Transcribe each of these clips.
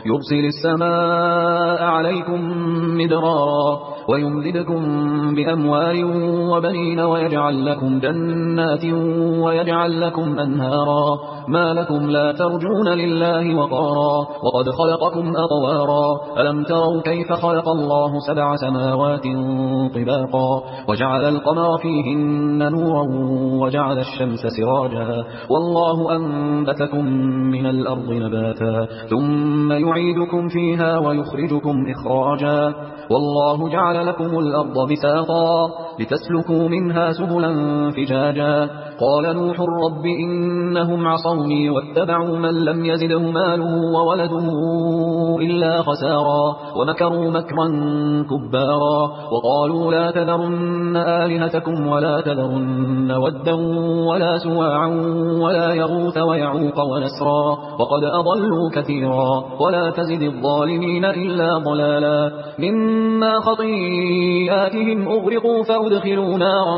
يرسل السماء عليكم مدرارا ويمددكم بأموال وبنين ويجعل لكم جنات ويجعل لكم أنهارا ما لكم لا ترجون لله وقارا وقد خلقكم أطوارا ألم تروا كيف خلق الله 7 سماوات طباقا وجعل القمر فيهن نورا وجعل الشمس سراجا والله أنبتكم من الأرض نباتا ثم يعيدكم فيها ويخرجكم إخراجا والله جعل لكم الأرض بساطا لتسلكوا منها سبلا فجاجا قال نوح رب إنهم عصوني واتبعوا من لم يزده ماله وولده إلا خسارا ومكروا مكرا كبارا وقالوا لا تذرن آلهتكم ولا تذرن ودا ولا سواعا ولا يغوث ويعوق ونسرا وقد أضلوا كثيرا ولا تزد الظالمين إلا ضلالا مما خطيئاتهم أغرقوا فأدخلوا نارا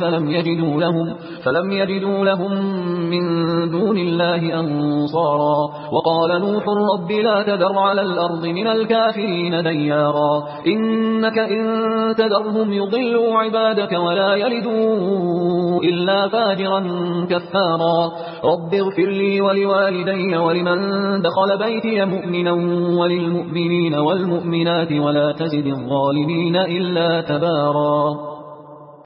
فلم يجدوا لهم من دون الله أنصارا وقال نوح رب لا تذر على الأرض من الكافرين ديارا إنك إن تذرهم يضلوا عبادك ولا يلدوا إلا فاجرا كفارا رب اغفر لي ولوالدي ولمن دخل بيتي مؤمنا وللمؤمنين والمؤمنات ولا تزد الظالمين إلا تبارا.